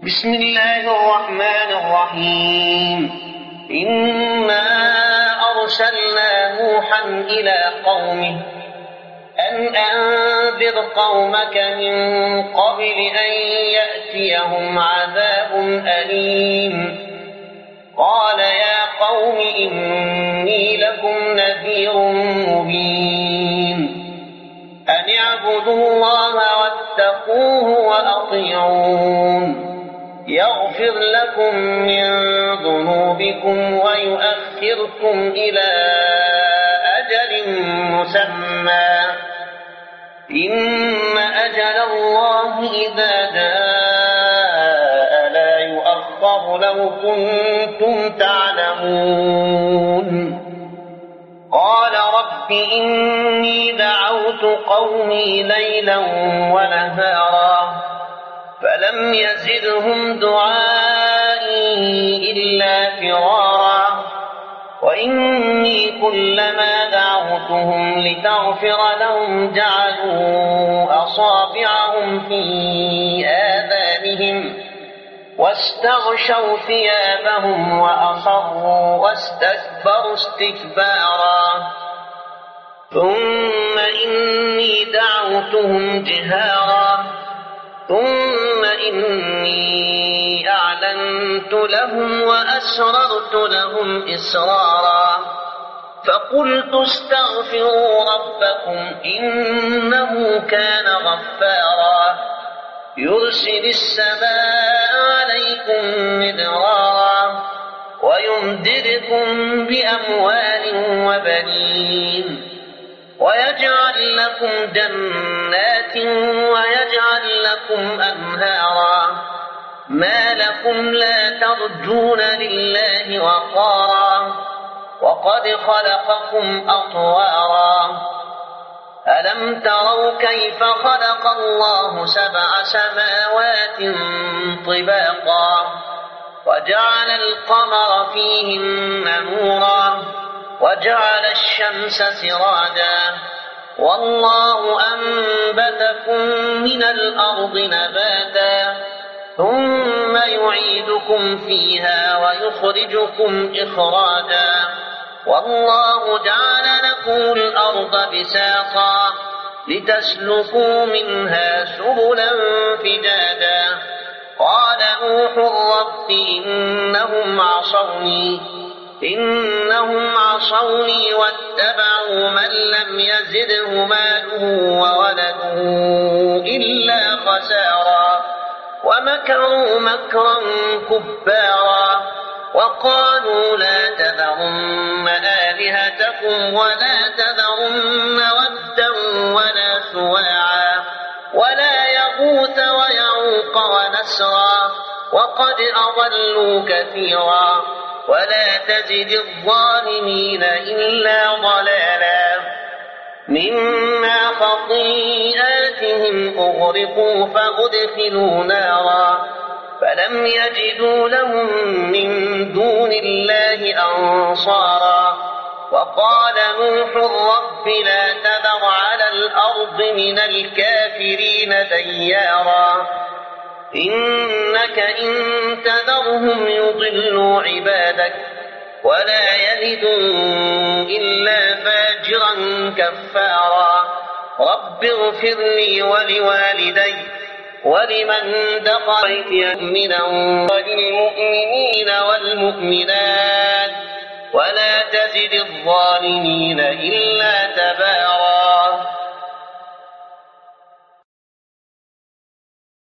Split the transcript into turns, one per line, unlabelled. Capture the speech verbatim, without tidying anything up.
بسم الله الرحمن الرحيم إنا أرسلنا نوحا إلى قومه أن أنذر قومك من قبل أن يأتيهم عذاب أليم قال يا قوم إني لكم نذير مبين أن اعبدوا الله واتقوه وأطيعون يغفر لكم من ذنوبكم ويؤخركم إلى أجل مسمى إن أجل الله إذا جاء لا يؤخر لو كنتم تعلمون قال رب إني دعوت قومي ليلا ونهارا فلم يزدهم دعائي إلا فرارا وإني كلما دعوتهم لتغفر لهم جعلوا أصابعهم في آذانهم واستغشوا ثيابهم وأصروا واستكبروا استكبارا ثم إني دعوتهم جهارا ثم إني أعلنت لهم وأسررت لهم إسرارا فقلت استغفروا ربكم إنه كان غفارا يرسل السماء عليكم مدرارا ويمددكم بأموال وبنين ويجعل لكم جنات ويجعل لكم أنهارا ما لكم لا ترجون لله وقارا وقد خلقكم أطوارا ألم تروا كيف خلق الله سبع سماوات طباقا وجعل القمر فيهن نورا وجعل الشمس سراجا والله أنبتكم من الأرض نباتا ثم يعيدكم فيها ويخرجكم إخراجا والله جعل لكم الأرض بساطا لتسلكوا منها سبلا فجاجا قال نوح رب إنهم عصوني إنهم عصوني واتبعوا من لم يزده ماله وولده إلا خسارا ومكروا مكرا كبارا وقالوا لا تذرن آلهتكم ولا تذرن ودا ولا سواعا ولا يغوث ويعوق ونسرا وقد أضلوا كثيرا ولا تزد الظالمين إلا ضلالا مما خطيئاتهم أغرقوا فأدخلوا نارا فلم يجدوا لهم من دون الله أنصارا وقال نوح رب لا تذر على الأرض من الكافرين ديارا إنك إن تذرهم يضلوا عبادك ولا يلدوا إلا فاجرا كفارا رب اغفر لي ولوالدي ولمن دخل بيتي مؤمنا وللمؤمنين والمؤمنات ولا تزد الظالمين إلا تبارا